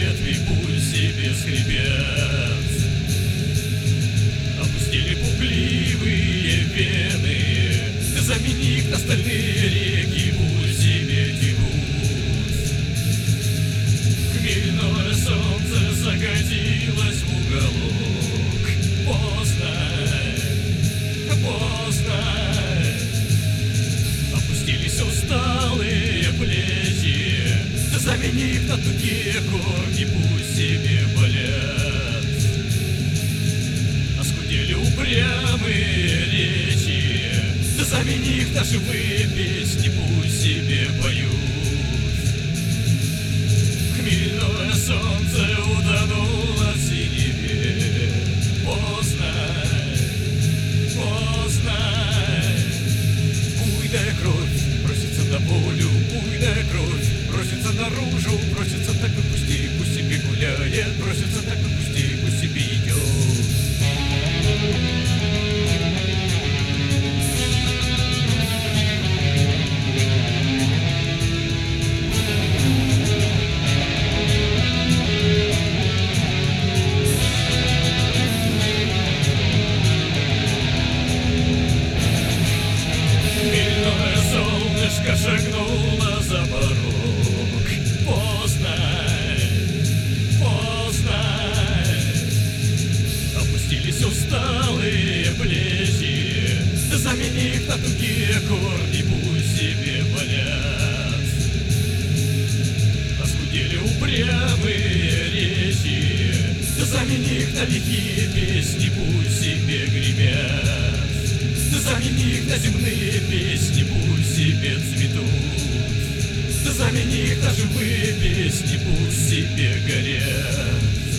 ветви, пусть себе скрипят. Опустили пугливые вены, замени их на стальные реки, пусть себе текут. Хмельное солнце закатилось в уголок. Поздно, поздно. Опустились усталые плечи, замени их на тугие корни, пусть себе болят. Оскудели упрямые речи, замени их на живые песни, пусть себе поют. Хмельное солнце утонуло в синеве. Поздно, поздно. Буйная кровь просится на волю, буйная кровь просится наружу, просится так и пусти, пусть себе гуляет, просится так и пусти, пусть себе идет. Солнышко шагнуло за порог. Поздно, поздно. Опустились усталые плечи, замени их на тугие корни, пусть себе болят. Оскудели упрямые речи, замени их на лихие песни, пусть себе гремят. Замени их на земные песни, пусть себе цветут. Замени их на живые песни, пусть себе горят.